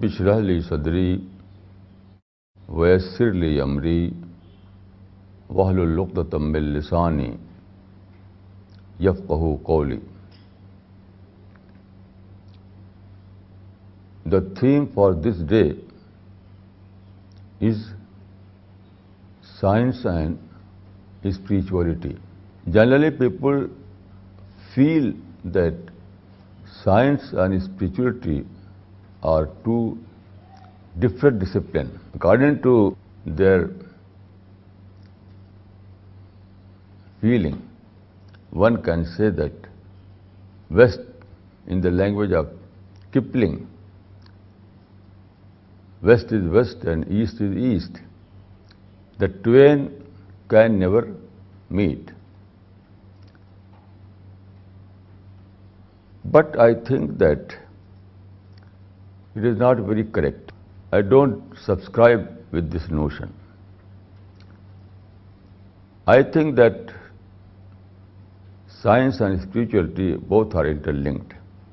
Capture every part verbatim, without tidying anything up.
Rabbi इश्रह ली सदरी वयस्सिर ली अमरी वहलुल उक़दतम मिन लिसानी यफ़क़हू क़ौली. The theme for this day is science and spirituality. Generally, people feel that science and spirituality are two different disciplines. According to their feeling, one can say that West, in the language of Kipling, West is West and East is East. The twain can never meet. But I think that it is not very correct. I don't subscribe with this notion. I think that science and spirituality both are interlinked.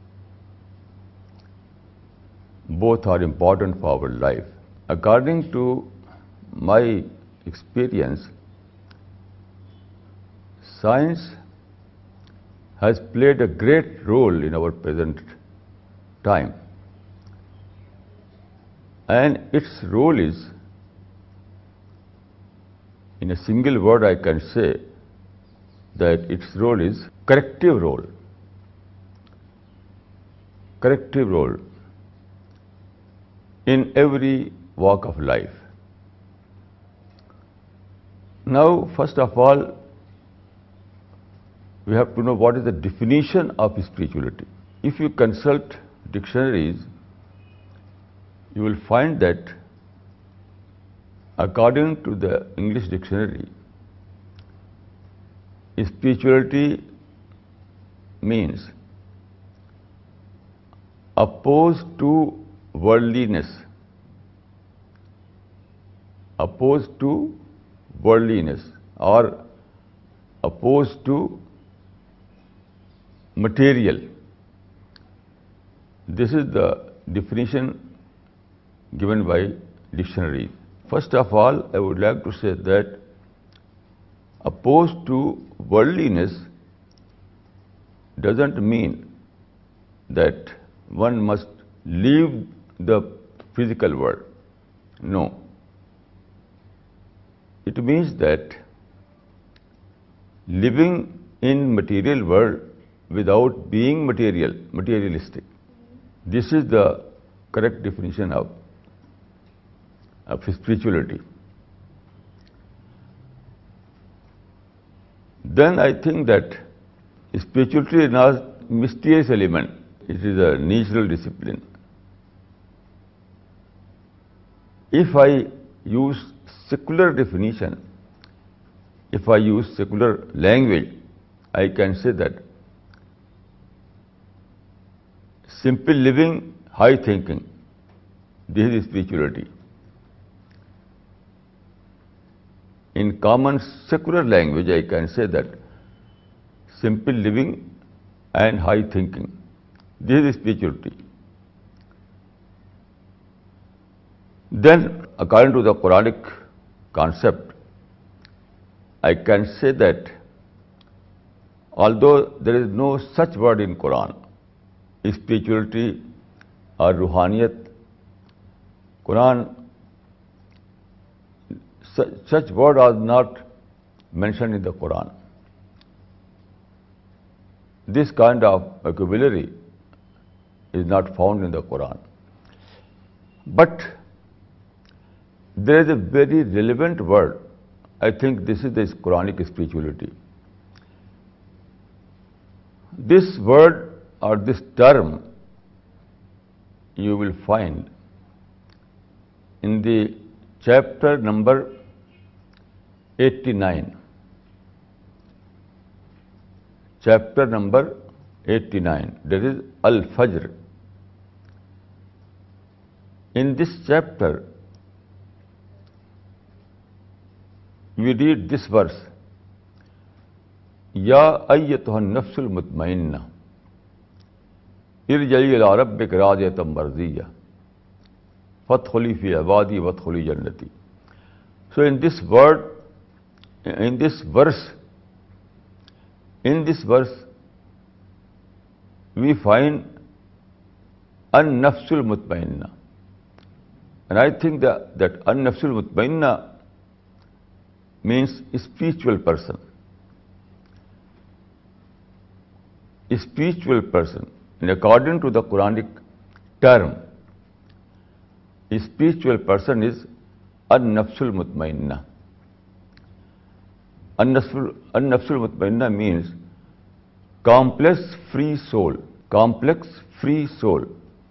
Both are important for our life. According to my experience, science has played a great role in our present time. And its role is, in a single word I can say, that its role is corrective role. Corrective role in every walk of life. Now, first of all, we have to know what is the definition of spirituality. If you consult dictionaries, you will find that according to the English dictionary, spirituality means opposed to worldliness, opposed to worldliness or opposed to material. This is the definition given by dictionaries. First of all, I would like to say that opposed to worldliness doesn't mean that one must leave the physical world. No. It means that living in material world without being material, materialistic. This is the correct definition of, of spirituality. Then I think that spirituality is not a mysterious element. It is a natural discipline. If I use secular definition, if I use secular language, I can say that simple living, high thinking, this is spirituality. In common secular language, I can say that simple living and high thinking, this is spirituality. Then, according to the Quranic concept, I can say that although there is no such word in Quran, spirituality or ruhaniyat, Quran, such, such word are not mentioned in the Quran. This kind of vocabulary is not found in the Quran. But there is a very relevant word. I think this is the Quranic spirituality. This word or this term you will find in the chapter number eighty-nine. Chapter number eighty-nine, that is Al-Fajr. In this chapter, we read this verse, Ya ayyatuhan nafsul mutmainna irja'i ila rabbika radiyatan mardiyya فَادْخُلِي فِي عِبَادِي وَادْخُلِي جَنَّتِي. So in this word, in this verse, in this verse, we find an-nafsul mutmainna. And I think that, that an-nafsul mutmainna means a spiritual person. A spiritual person. And according to the Quranic term, a spiritual person is an-nafsul mutmainna. An-nafsul, an-nafsul mutmainna means complex free soul. Complex free soul.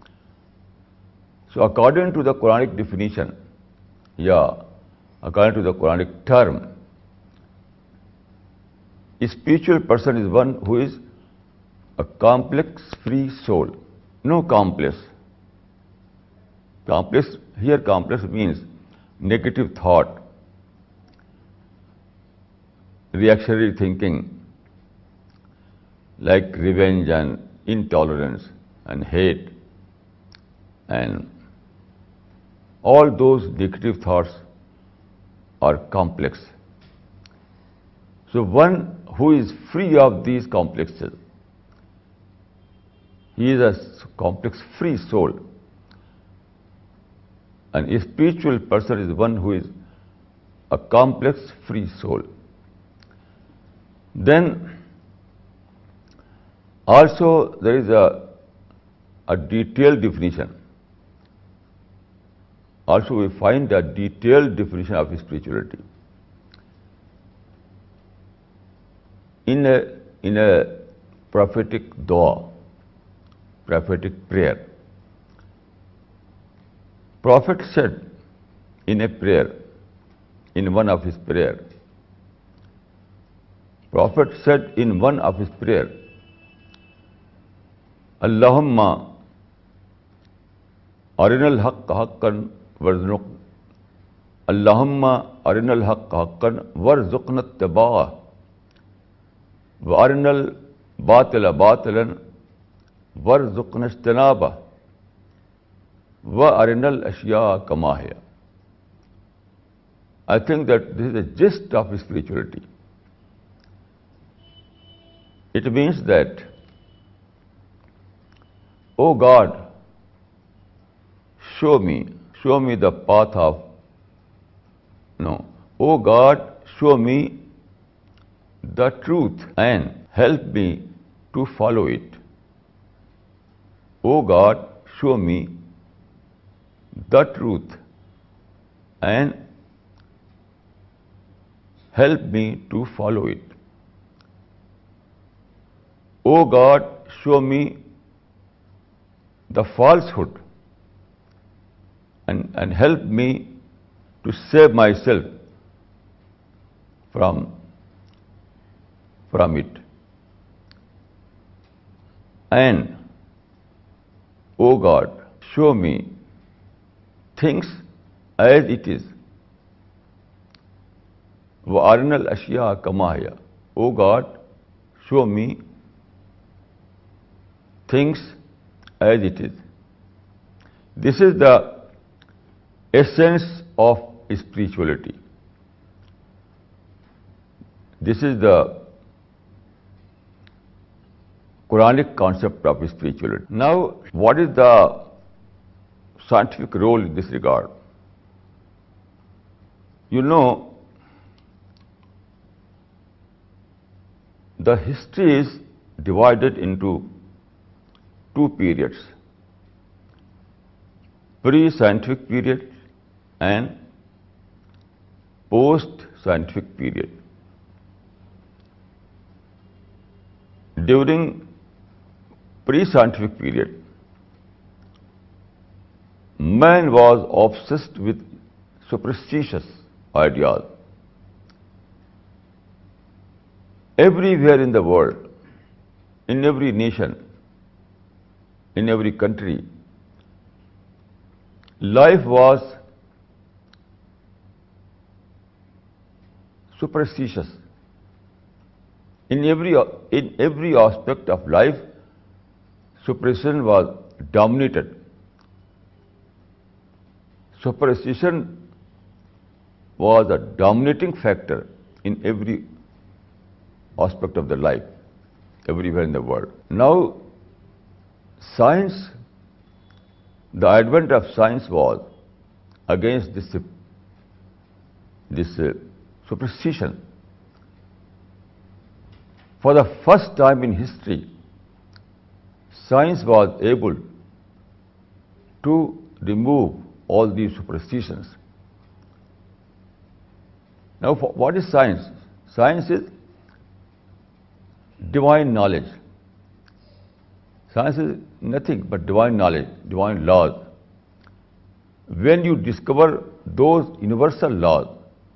So according to the Quranic definition, yeah, according to the Quranic term, a spiritual person is one who is a complex free soul. No complex. Complex, here complex means negative thought, reactionary thinking, like revenge and intolerance and hate and all those negative thoughts are complex. So one who is free of these complexes, he is a complex free soul. And a spiritual person is one who is a complex free soul. Then also there is a, a detailed definition. Also we find a detailed definition of spirituality. In a, in a prophetic dua, prophetic prayer, Prophet said in a prayer, in one of his prayer, Prophet said in one of his prayer, Allahumma arinal haqqa haqqan warzuq Allahumma arinal haqqa haqqan warzuqna ittiba'a wa arinal batila batilan warzuqna ijtinaba wa arinal ashya kama hiya. I think that this is the gist of spirituality. It means that, oh God, show me, show me the path of, no, oh God, show me the truth and help me to follow it. Oh God, show me the truth and help me to follow it. O God, show me the falsehood and, and help me to save myself from, from it. And, O God, show me things as it is. Wa arinal ashya kama hiya. O God, show me things as it is. This is the essence of spirituality. This is the Quranic concept of spirituality. Now, what is the scientific role in this regard? You know, the history is divided into two periods, pre-scientific period and post-scientific period. During pre-scientific period, man was obsessed with superstitious ideas. Everywhere in the world, in every nation, in every country, life was superstitious. In every, in every aspect of life, superstition was dominated. superstition was a dominating factor in every aspect of the life, everywhere in the world. Now, science, the advent of science was against this, this uh, superstition. For the first time in history, science was able to remove all these superstitions. Now, for, what is science? Science is divine knowledge. Science is nothing but divine knowledge, divine laws. When you discover those universal laws,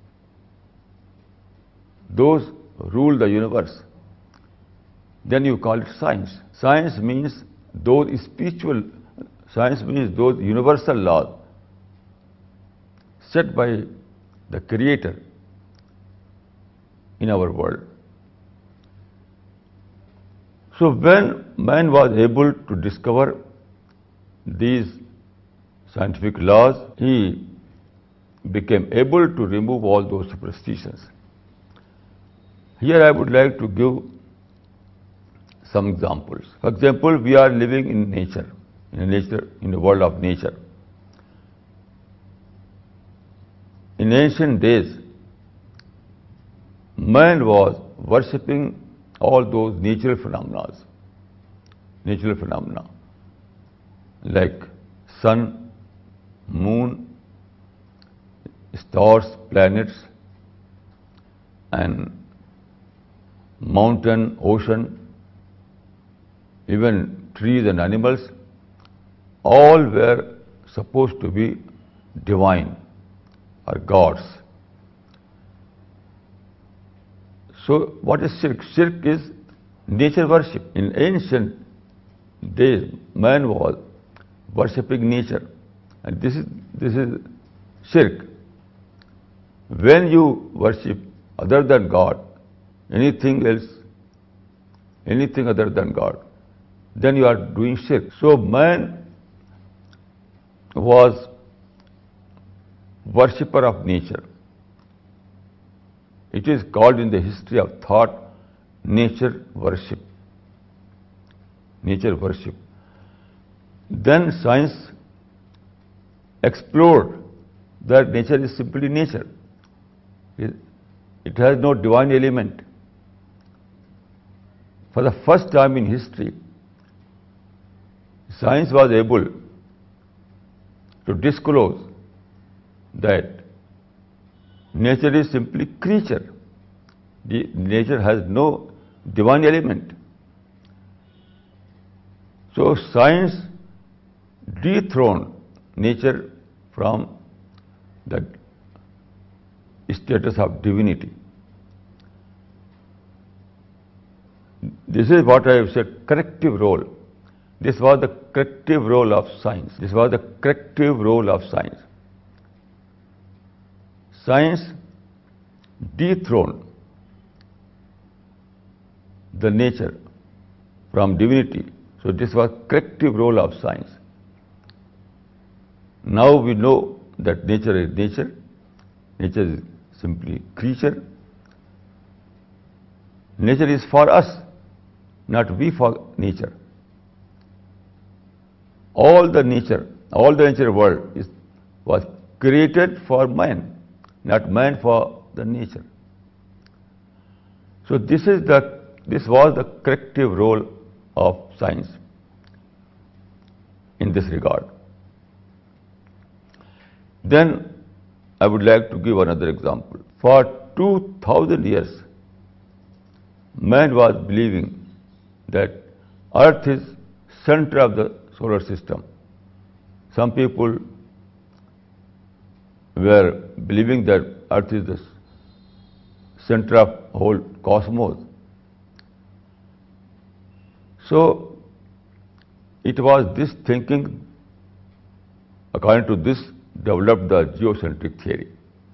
those rule the universe, then you call it science. Science means those spiritual, science means those universal laws set by the Creator in our world. So when man was able to discover these scientific laws, he became able to remove all those superstitions. Here I would like to give some examples. For example, we are living in nature, in a nature, in the world of nature. In ancient days, man was worshipping all those natural phenomena, natural phenomena like sun, moon, stars, planets, and mountain, ocean, even trees and animals, all were supposed to be divine or gods. So what is shirk? Shirk is nature worship. In ancient days, man was worshipping nature, and this is this is shirk. When you worship other than God, anything else, anything other than God, then you are doing shirk. So man was worshipper of nature. It is called in the history of thought nature worship. Nature worship. Then science explored that nature is simply nature. It, it has no divine element. For the first time in history, science was able to disclose that nature is simply creature. The nature has no divine element. So science dethroned nature from the status of divinity. This is what I have said, corrective role. This was the corrective role of science. This was the corrective role of science. Science dethroned the nature from divinity. So this was corrective role of science. Now we know that nature is nature. Nature is simply creature. Nature is for us, not we for nature. All the nature, all the nature world is, was created for man, not man for the nature. So this is the this was the corrective role of science in this regard. Then I would like to give another example. For two thousand years, man was believing that Earth is center of the solar system. Some people were believing that Earth is the center of whole cosmos. So it was this thinking, according to this, developed the geocentric theory.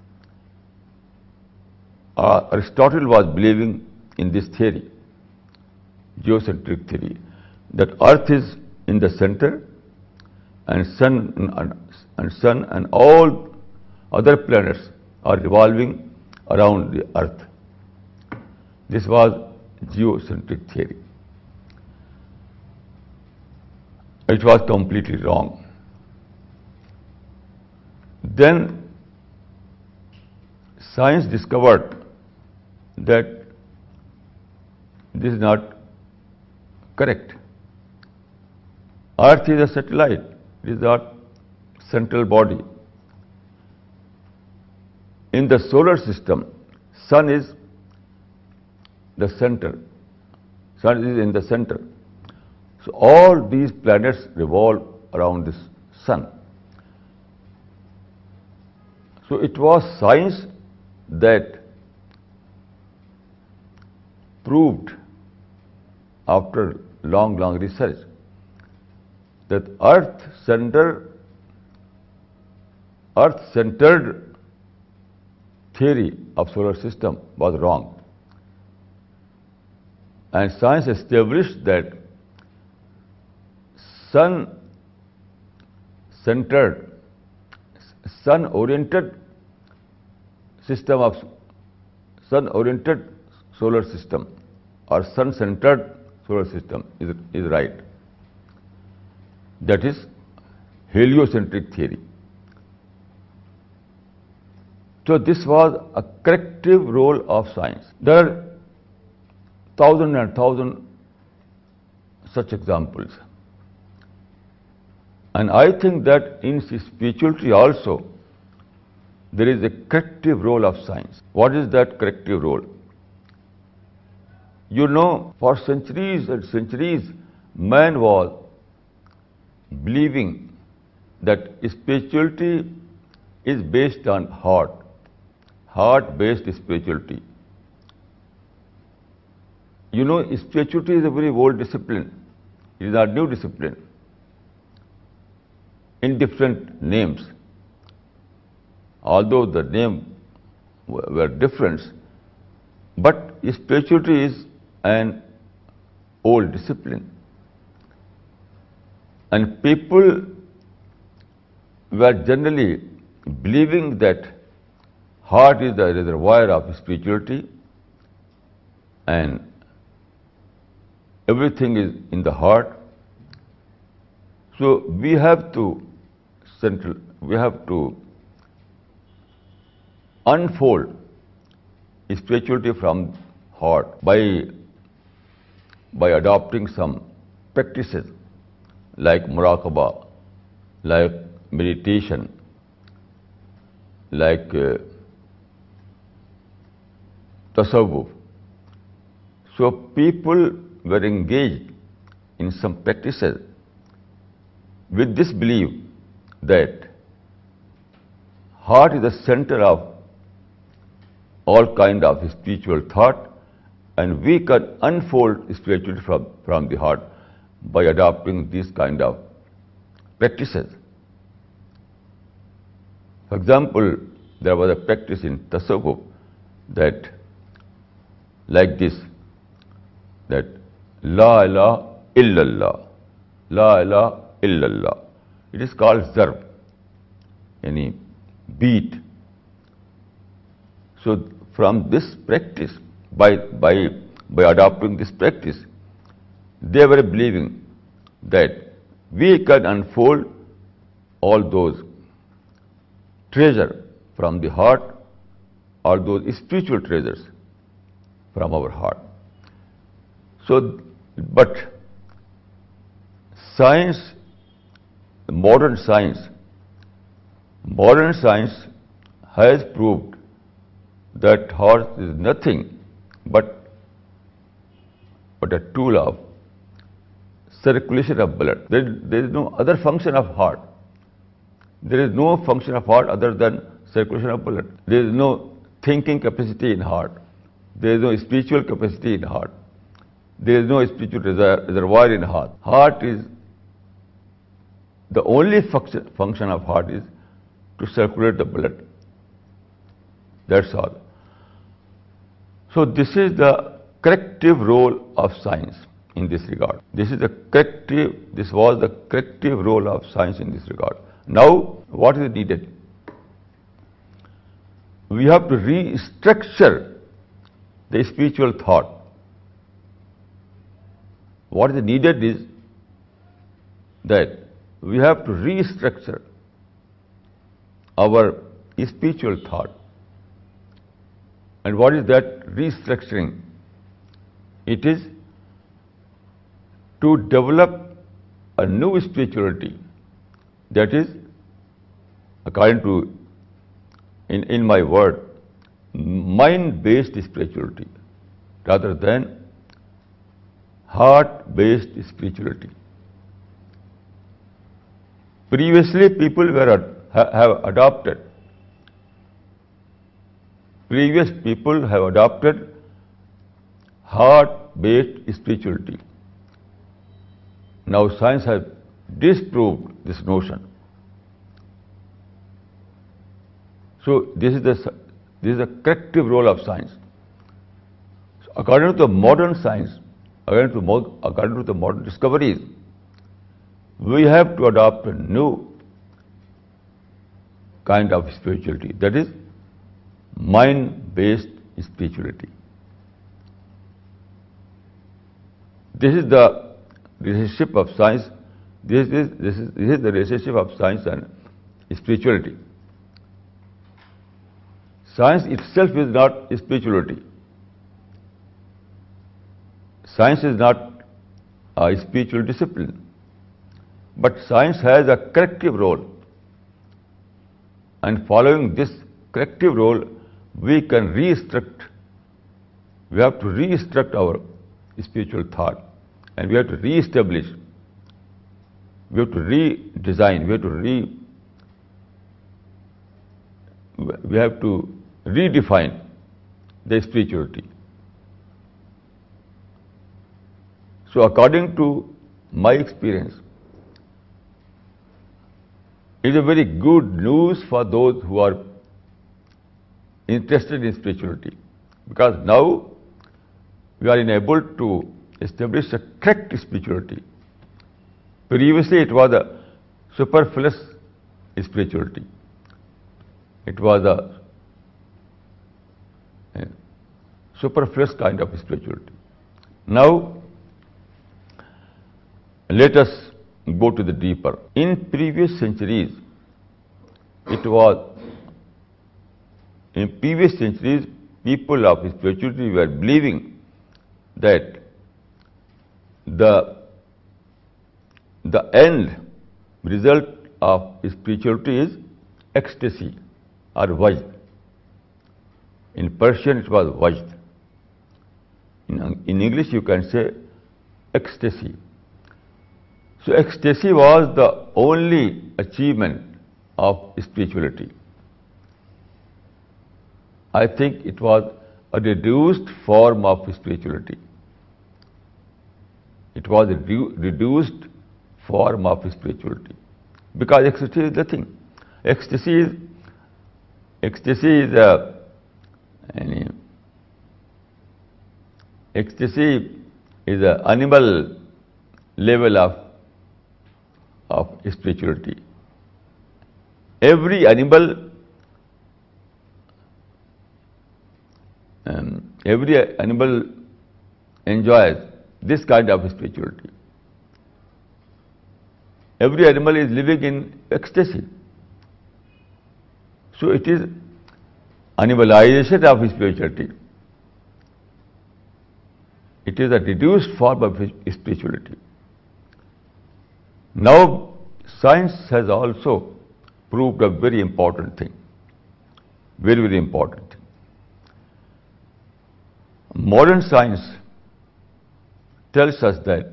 Uh, Aristotle was believing in this theory, geocentric theory, that Earth is in the center and sun, and Sun and all other planets are revolving around the Earth. This was geocentric theory. It was completely wrong. Then science discovered that this is not correct. Earth is a satellite, it is not central body. In the solar system, Sun is the center. Sun is in the center. So all these planets revolve around this Sun. So it was science that proved after long, long research that Earth center, Earth-centered theory of solar system was wrong. And science established that sun-centered, sun-oriented system of sun-oriented solar system or sun-centered solar system is, is right. That is heliocentric theory. So this was a corrective role of science. There are thousand and thousand such examples. And I think that in spirituality also there is a corrective role of science. What is that corrective role? You know, for centuries and centuries, man was believing that spirituality is based on heart, heart-based spirituality. You know, spirituality is a very old discipline. It is a new discipline in different names. Although the name were different, but spirituality is an old discipline. And people were generally believing that heart is the reservoir of spirituality and everything is in the heart. So we have to central, we have to unfold spirituality from heart by by adopting some practices like muraqabah, like meditation, like uh, tasawwuf. So people were engaged in some practices with this belief that heart is the center of all kind of spiritual thought, and we can unfold spirituality from, from the heart by adopting these kind of practices. For example, there was a practice in tasawwuf that like this, that La ilaha illallah, La ilaha illallah. It is called zarb, any beat. So from this practice, by, by, by adopting this practice, they were believing that we can unfold all those treasure from the heart, or those spiritual treasures from our heart. So, but science, modern science, modern science has proved that heart is nothing but, but a tool of circulation of blood. There, there is no other function of heart. There is no function of heart other than circulation of blood. There is no thinking capacity in heart. There is no spiritual capacity in heart. There is no spiritual reservoir in heart. Heart is, the only function, function of heart is to circulate the blood. That's all. So this is the corrective role of science in this regard. This is the corrective, this was the corrective role of science in this regard. Now, what is needed? We have to restructure the spiritual thought. What is needed is that we have to restructure our spiritual thought. And what is that restructuring? It is to develop a new spirituality that is, according to, in, in my word, mind-based spirituality rather than heart-based spirituality. Previously, people were have adopted. Previous people have adopted heart-based spirituality. Now science has disproved this notion. So this is the this is the corrective role of science. So according to the modern science, according to mo according to the modern discoveries, we have to adopt a new kind of spirituality, that is mind-based spirituality. This is the relationship of science. This is this is this is the relationship of science and spirituality. Science itself is not spirituality. Science is not a spiritual discipline, but science has a corrective role. And following this corrective role, we can restruct. We have to restruct our spiritual thought, and we have to re-establish. We have to redesign. We have to re. We have to redefine the spirituality. So, according to my experience, it is a very good news for those who are interested in spirituality, because now we are enabled to establish a correct spirituality. Previously, it was a superfluous spirituality. It was a, a superfluous kind of spirituality. Now, let us go to the deeper. In previous centuries, it was, in previous centuries, people of spirituality were believing that the, the end result of spirituality is ecstasy or vajd. In Persian, it was vajd. In, in English, you can say ecstasy. So ecstasy was the only achievement of spirituality. I think it was a reduced form of spirituality. It was a redu reduced form of spirituality, because ecstasy is nothing. Ecstasy is ecstasy is a any, ecstasy is an animal level of of spirituality. Every animal, um, every animal enjoys this kind of spirituality. Every animal is living in ecstasy. So it is animalization of spirituality. It is a reduced form of spirituality. Now, science has also proved a very important thing. Very, very important thing. Modern science tells us that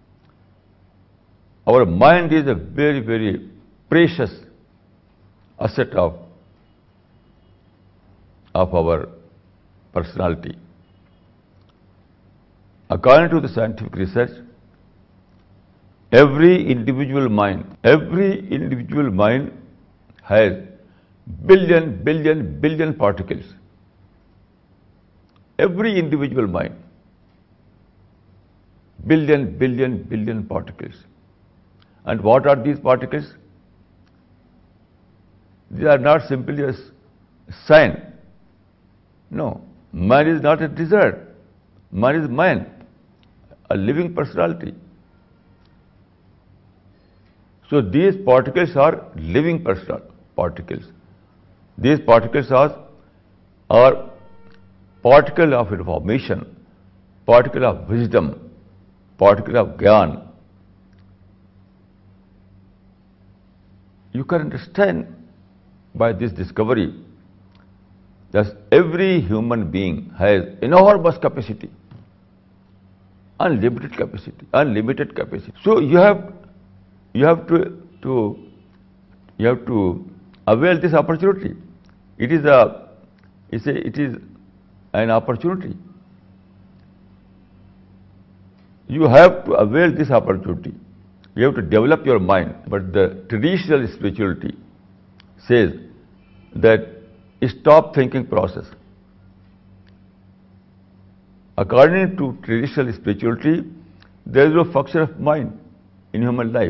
our mind is a very, very precious asset of, of our personality. According to the scientific research, every individual mind, every individual mind has billion, billion, billion particles. Every individual mind, billion, billion, billion particles. And what are these particles? They are not simply a sign. No, man is not a desert. Man is man, a living personality. So these particles are living personal particles. These particles are, are particle of information, particle of wisdom, particle of gyan. You can understand by this discovery that every human being has enormous capacity, unlimited capacity, unlimited capacity. So you have you have to to you have to avail this opportunity. It is a it's a, it is an opportunity. You have to avail this opportunity. You have to develop your mind. But the traditional spirituality says that stop thinking process. According to traditional spirituality, there is no function of mind in human life.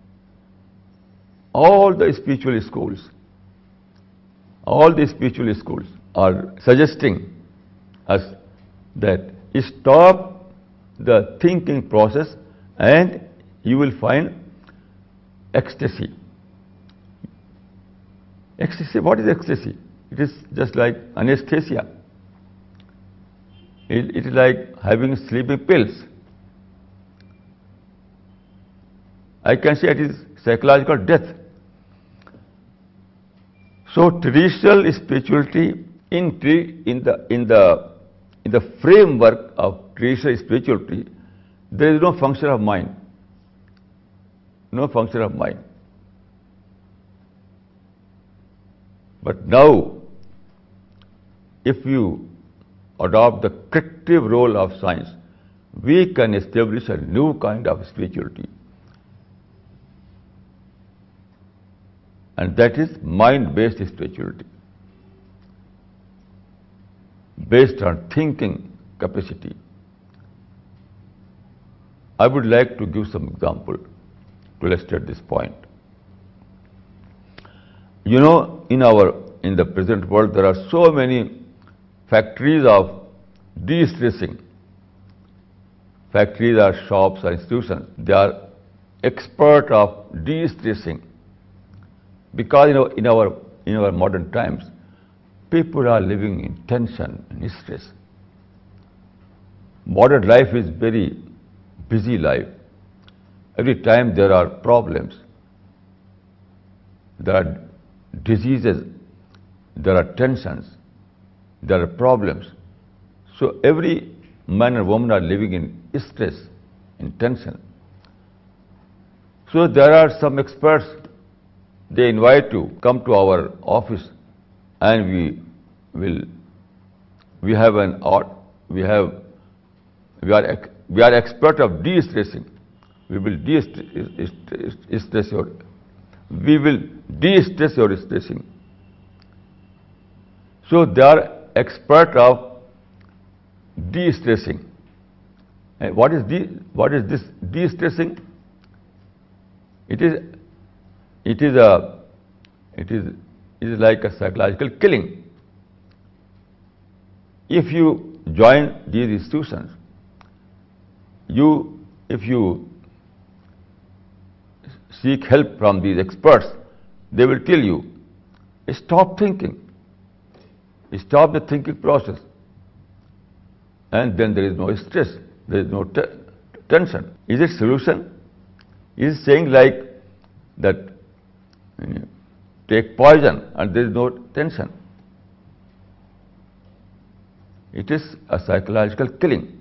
All the spiritual schools, all the spiritual schools are suggesting us that stop the thinking process and you will find ecstasy. Ecstasy, what is ecstasy? It is just like anesthesia. It, it is like having sleeping pills. I can say it is psychological death. So traditional spirituality in, in, the, in, the, in the framework of traditional spirituality, there is no function of mind. No function of mind. But now, if you adopt the corrective role of science, we can establish a new kind of spirituality. And that is mind-based spirituality, based on thinking capacity. I would like to give some example to illustrate this point. You know, in our in the present world, there are so many factories of de-stressing. Factories are shops or institutions. They are expert of de-stressing. Because you know, in our in our modern times, people are living in tension and stress. Modern life is very busy life. Every time there are problems, there are diseases, there are tensions, there are problems. So every man and woman are living in stress, in tension. So there are some experts they invite to come to our office, and we will we have an art we have we are we are expert of de-stressing. We will de-stress your we will de-stress your stressing. So they are expert of de-stressing. And what is de what is this de-stressing? It is it is a it is it is like a psychological killing. If you join these institutions, you if you seek help from these experts, they will tell you, stop thinking, stop the thinking process, and then there is no stress, there is no te tension. Is it solution? Is it saying like that you take poison and there is no tension? It is a psychological killing.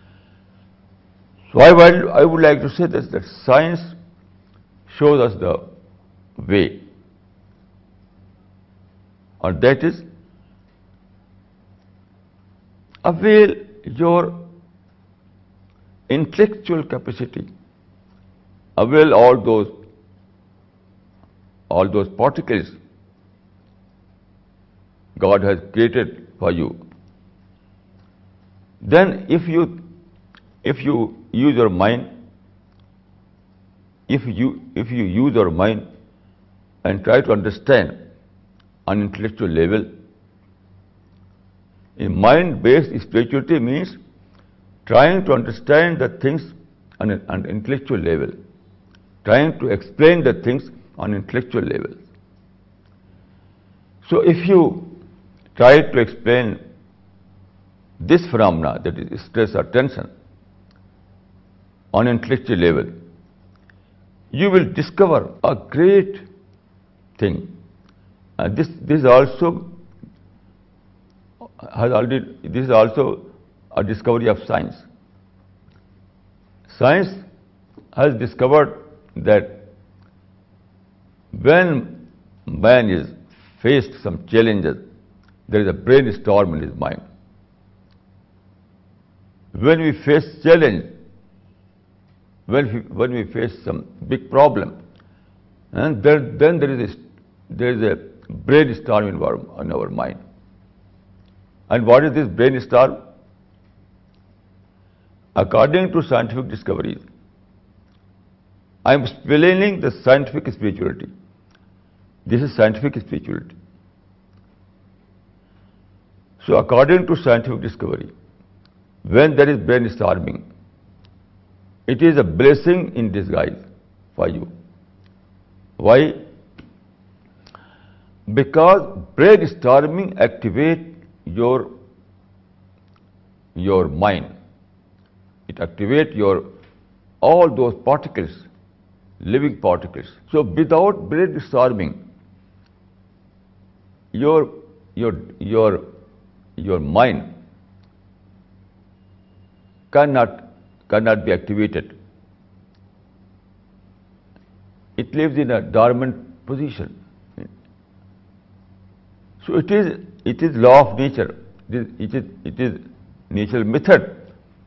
So I would, I would like to say this, that science shows us the way, and that is avail your intellectual capacity, avail all those all those particles God has created for you. Then if you if you use your mind, if you if you use your mind and try to understand on intellectual level. A mind-based spirituality means trying to understand the things on an, on an intellectual level, trying to explain the things on intellectual level. So if you try to explain this phenomena, that is stress or tension, on intellectual level, you will discover a great thing. And this, this also has already, this is also a discovery of science. Science has discovered that when man is faced some challenges, there is a brainstorm in his mind. When we face challenge, when we, when we face some big problem, and then, then there is a, there is a brainstorm in our, in our mind. And what is this brainstorm? According to scientific discoveries, I am explaining the scientific spirituality. This is scientific spirituality. So according to scientific discovery, when there is brainstorming, it is a blessing in disguise for you. Why? Because brainstorming activates your, your mind. It activates your, all those particles, living particles. So without brainstorming, your, your, your, your mind cannot, cannot be activated. It lives in a dormant position. So it is, it is law of nature. It is, it is, it is natural method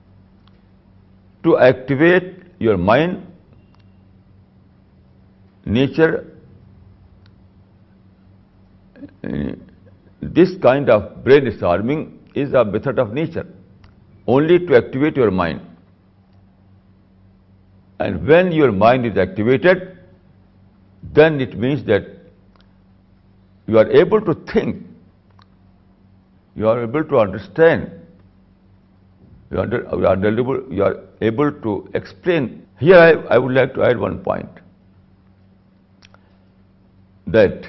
to activate your mind. Nature, uh, this kind of brainstorming is a method of nature, only to activate your mind. And when your mind is activated, then it means that you are able to think, you are able to understand, you are, you are, able, you are able to explain. Here I, I would like to add one point, that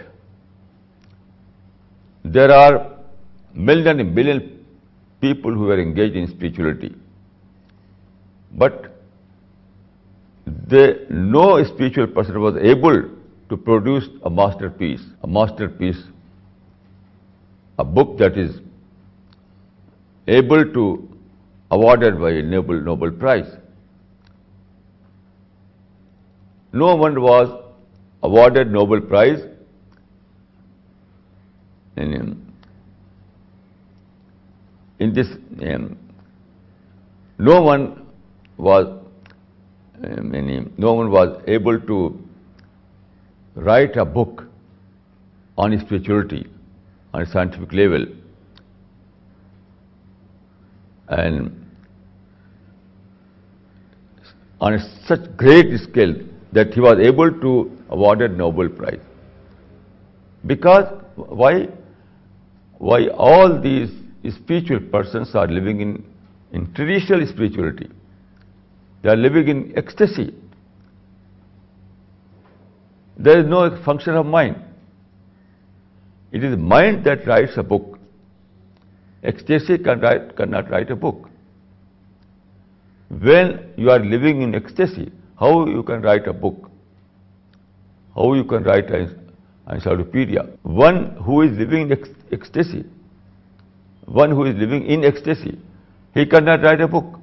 there are million and billion people who are engaged in spirituality, but they, no spiritual person was able to produce a masterpiece, a masterpiece, a book that is able to awarded by a Nobel, Nobel Prize. No one was awarded Nobel Prize in, in this, um, no one was, um, in, no one was able to write a book on spirituality on a scientific level and on a such great scale that he was able to awarded Nobel Prize. Because why? Why all these spiritual persons are living in, in traditional spirituality. They are living in ecstasy. There is no function of mind. It is mind that writes a book. Ecstasy can write, cannot write a book. When you are living in ecstasy, how you can write a book? How you can write an encyclopedia? One who is living in ec ecstasy, one who is living in ecstasy, he cannot write a book.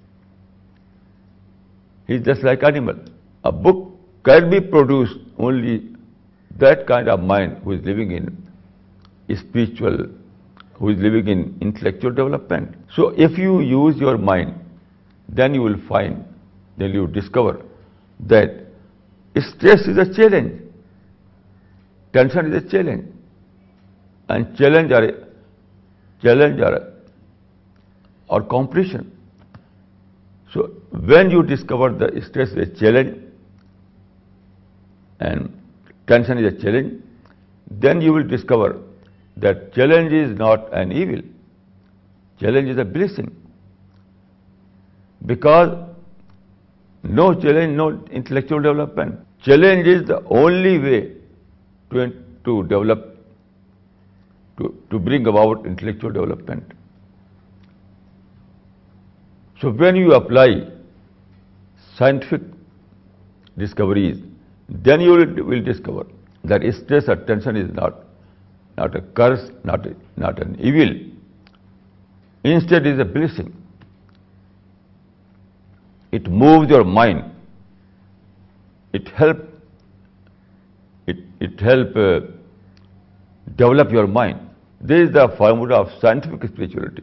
He is just like animal. A book can be produced only that kind of mind who is living in spiritual, who is living in intellectual development. So if you use your mind, then you will find, then you discover that stress is a challenge, tension is a challenge, and challenge are challenge are or competition. So when you discover the stress is a challenge and tension is a challenge, then you will discover that challenge is not an evil. Challenge is a blessing. Because no challenge, no intellectual development. Challenge is the only way to, to develop, to, to bring about intellectual development. So when you apply scientific discoveries, then you will, will discover that stress or tension is not, not a curse, not, a, not an evil. Instead, it is a blessing. It moves your mind. It help. It it help uh, develop your mind. This is the formula of scientific spirituality.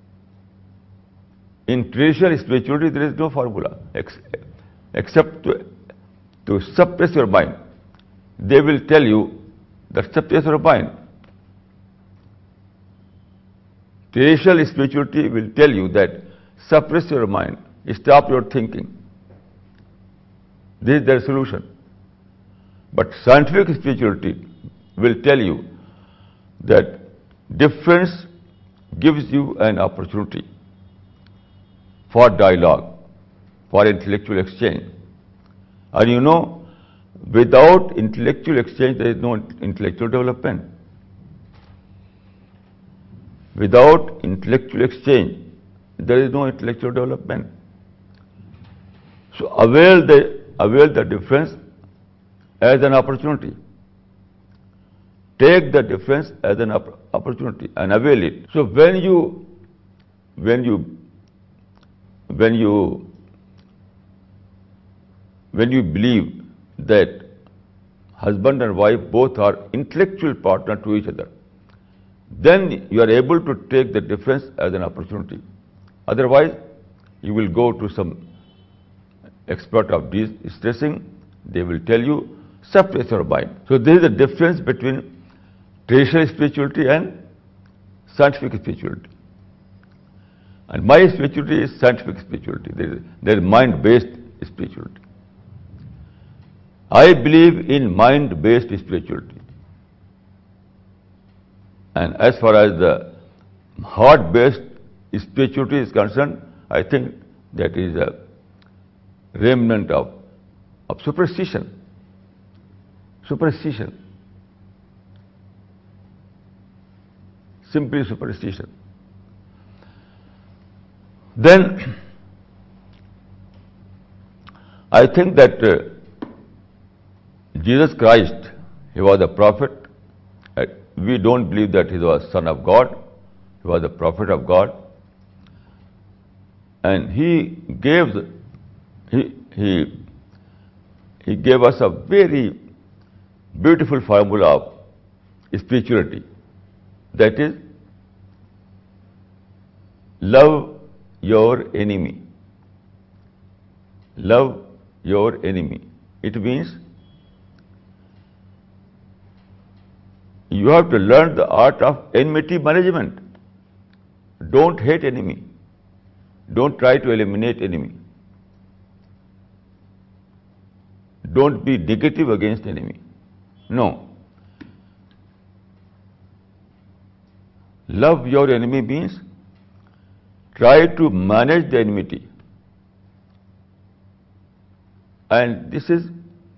In traditional spirituality, there is no formula ex except to, to suppress your mind. They will tell you that suppress your mind. Traditional spirituality will tell you that suppress your mind, stop your thinking. This is their solution. But scientific spirituality will tell you that difference gives you an opportunity for dialogue, for intellectual exchange. And you know, without intellectual exchange, there is no intellectual development. Without intellectual exchange, there is no intellectual development. So avail the, avail the difference as an opportunity. Take the difference as an op opportunity and avail it. So when you, when you, when you, when you believe that husband and wife both are intellectual partners to each other, then you are able to take the difference as an opportunity. Otherwise, you will go to some expert of de-stressing, they will tell you, suppress your mind. So there is a difference between traditional spirituality and scientific spirituality. And my spirituality is scientific spirituality. There is, there is mind-based spirituality. I believe in mind-based spirituality. And as far as the heart-based spirituality is concerned, I think that is a remnant of, of superstition. Superstition. Simply superstition. Then, I think that uh, Jesus Christ, he was a prophet. Uh, we don't believe that he was son of God. He was a prophet of God. And he gave, the, he, he, he gave us a very beautiful formula of spirituality. That is, love your enemy. Love your enemy. It means you have to learn the art of enmity management. Don't hate enemy. Don't try to eliminate enemy. Don't be negative against enemy. No. Love your enemy means try to manage the enmity. And this is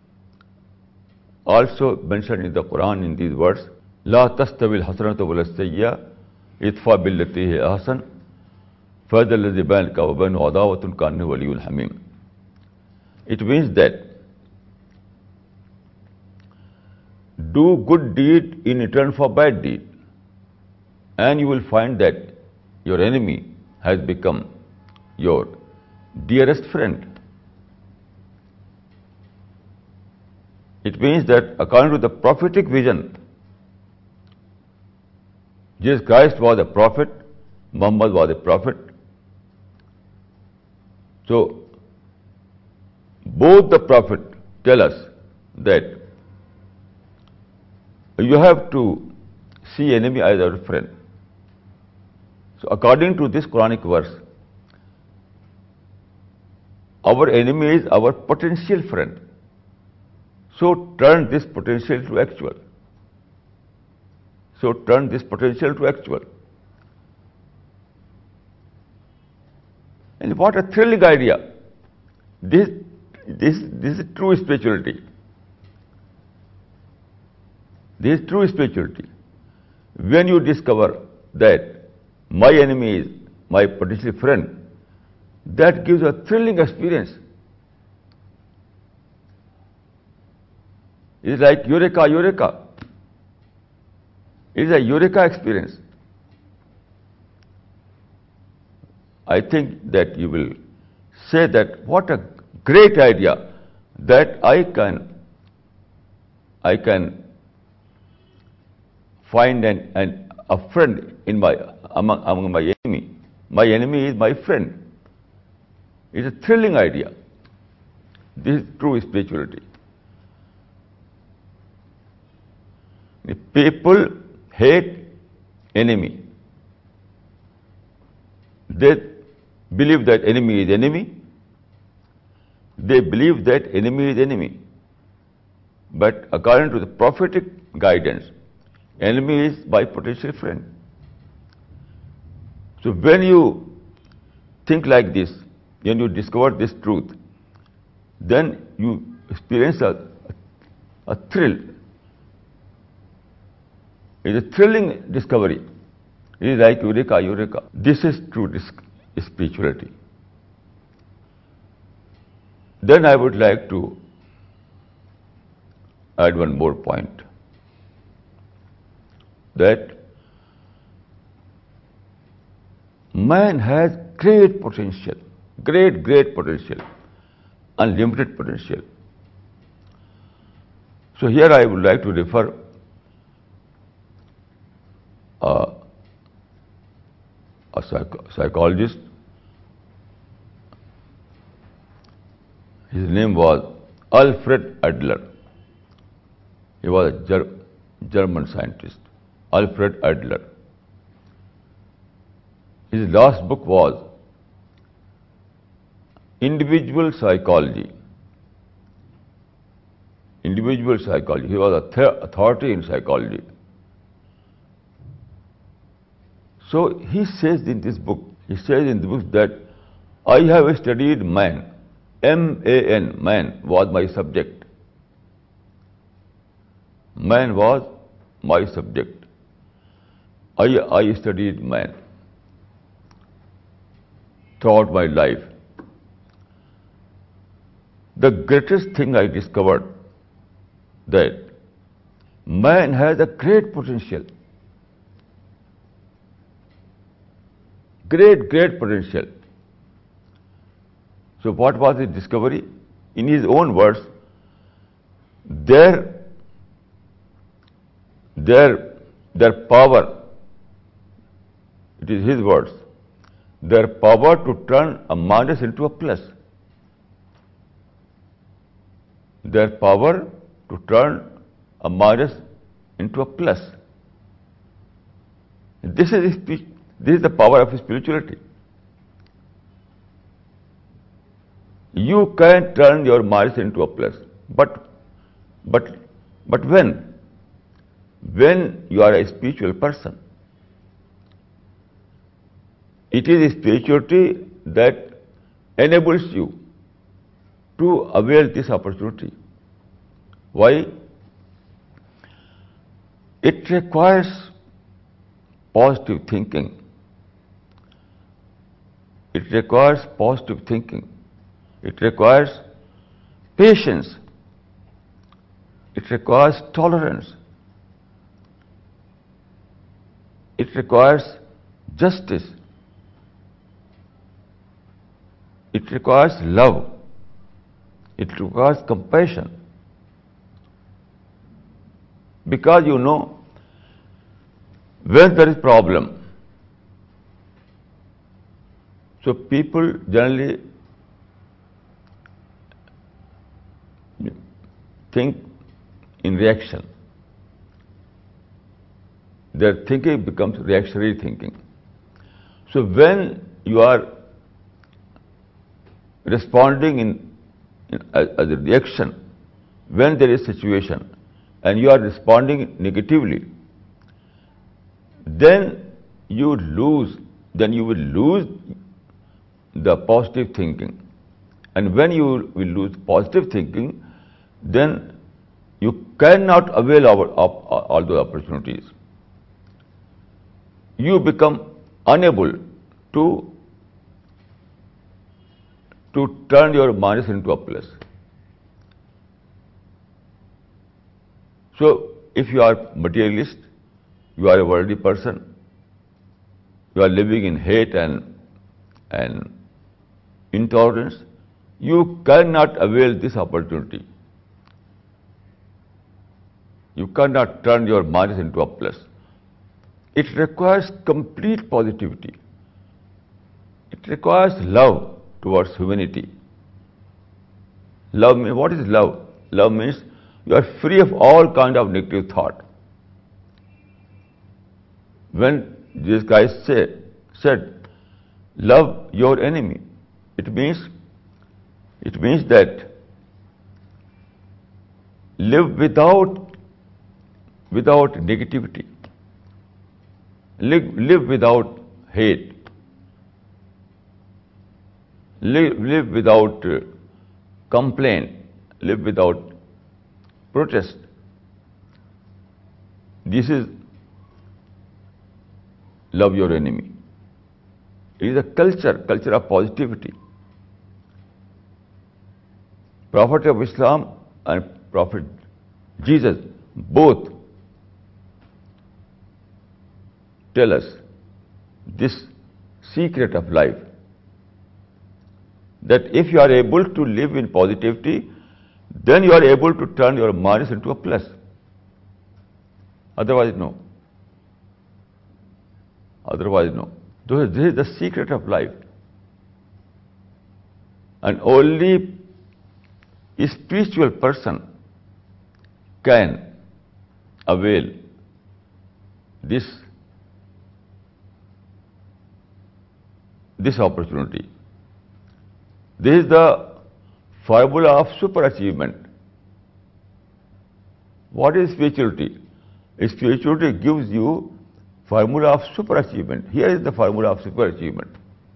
also mentioned in the Quran in these words, La tastawi al-hasanatu wala as-sayyi'a idfa billati hi ahsan fadha alladhi bainaka wa bainahu adawatun ka'annahu waliyyun hamim. It means that do good deed in return for bad deed, and you will find that your enemy has become your dearest friend. It means that according to the prophetic vision, Jesus Christ was a prophet, Muhammad was a prophet. So, both the prophets tell us that you have to see enemy as our friend. So, according to this Quranic verse, our enemy is our potential friend. So, turn this potential to actual. So turn this potential to actual. And what a thrilling idea. This, this, this is true spirituality. This is true spirituality. When you discover that my enemy is my potential friend, that gives a thrilling experience. It's like eureka, eureka. It's a eureka experience. I think that you will say that what a great idea that I can, I can find an, an, a friend in my, among, among my enemy. My enemy is my friend. It's a thrilling idea. This is true spirituality. The people hate enemy. They believe that enemy is enemy. They believe that enemy is enemy. But according to the prophetic guidance, enemy is my potential friend. So when you think like this, when you discover this truth, then you experience a, a thrill. It's a thrilling discovery. It is like eureka, eureka. This is true spirituality. Then I would like to add one more point, that man has great potential, great, great potential, unlimited potential. So here I would like to refer uh, a psych psychologist. His name was Alfred Adler. He was a Ger German scientist, Alfred Adler. His last book was Individual Psychology. Individual Psychology. He was a authority in psychology. So he says in this book, he says in the book that I have studied man. M A N, man, was my subject. Man was my subject. I, I studied man throughout my life. The greatest thing I discovered that man has a great potential. Great, great potential. So what was his discovery? In his own words, their, their, their power, it is his words, their power to turn a minus into a plus. Their power to turn a minus into a plus. This is, this is the power of spirituality. You can turn your minus into a plus, but, but, but when? When you are a spiritual person. It is spirituality that enables you to avail this opportunity. Why? It requires positive thinking. It requires positive thinking. It requires patience. It requires tolerance. It requires justice. It requires love. It requires compassion. Because you know, when there is problem, so people generally think in reaction. Their thinking becomes reactionary thinking. So when you are responding in, in as, as a reaction, when there is situation and you are responding negatively, then you lose, then you will lose the positive thinking. And when you will lose positive thinking, then you cannot avail of, of all those opportunities. You become unable to, to turn your minus into a plus. So, if you are materialist, you are a worldly person, you are living in hate and, and intolerance, you cannot avail this opportunity. You cannot turn your minus into a plus. It requires complete positivity. It requires love towards humanity. Love means, what is love? Love means you are free of all kind of negative thought. When this guy said, said, love your enemy, it means, it means that live without, without negativity. Live, live without hate. Live, live without uh, complaint. Live without protest. This is love your enemy. It is a culture, culture of positivity. Prophet of Islam and Prophet Jesus both tell us this secret of life, that if you are able to live in positivity, then you are able to turn your minus into a plus. Otherwise, no. Otherwise, no. This is the secret of life. And only a spiritual person can avail this, this opportunity. This is the formula of super achievement. What is spirituality? Spirituality gives you formula of super achievement. Here is the formula of super achievement.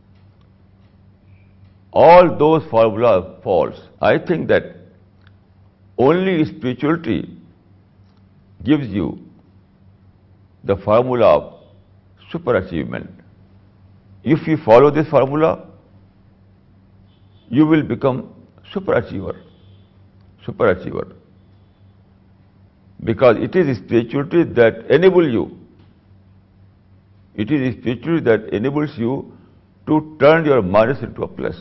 All those formulas are false. I think that only spirituality gives you the formula of super achievement. If you follow this formula, you will become super achiever. Super achiever. Because it is spirituality that enables you. It is spirituality that enables you to turn your minus into a plus.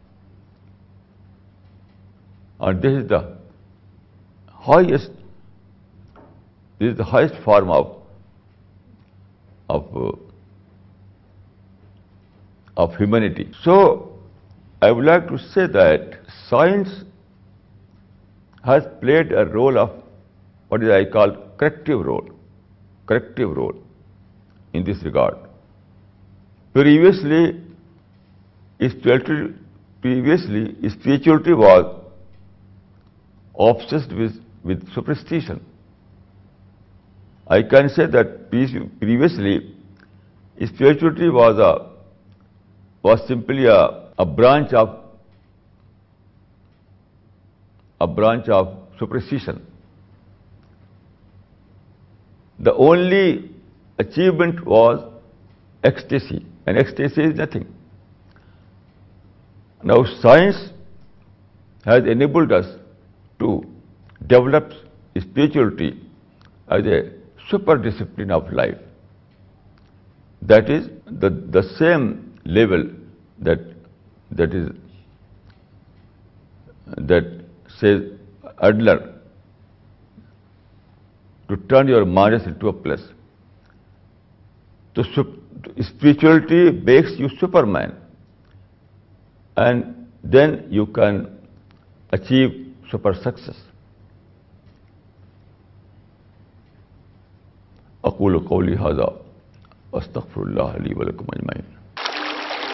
And this is the highest, this is the highest form of, of, uh, of humanity. So, I would like to say that science has played a role of what is I call corrective role, corrective role in this regard. Previously, spirituality, previously spirituality was obsessed with, with superstition. I can say that previously spirituality was a was simply a a branch of a branch of superstition. The only achievement was ecstasy, and ecstasy is nothing. Now science has enabled us to develop spirituality as a super discipline of life. That is the, the same level that that is that says Adler, to turn your minus into a plus. So spirituality makes you Superman, and then you can achieve super success. أقول قولي هذا وأستغفر الله لي ولكم أجمعين.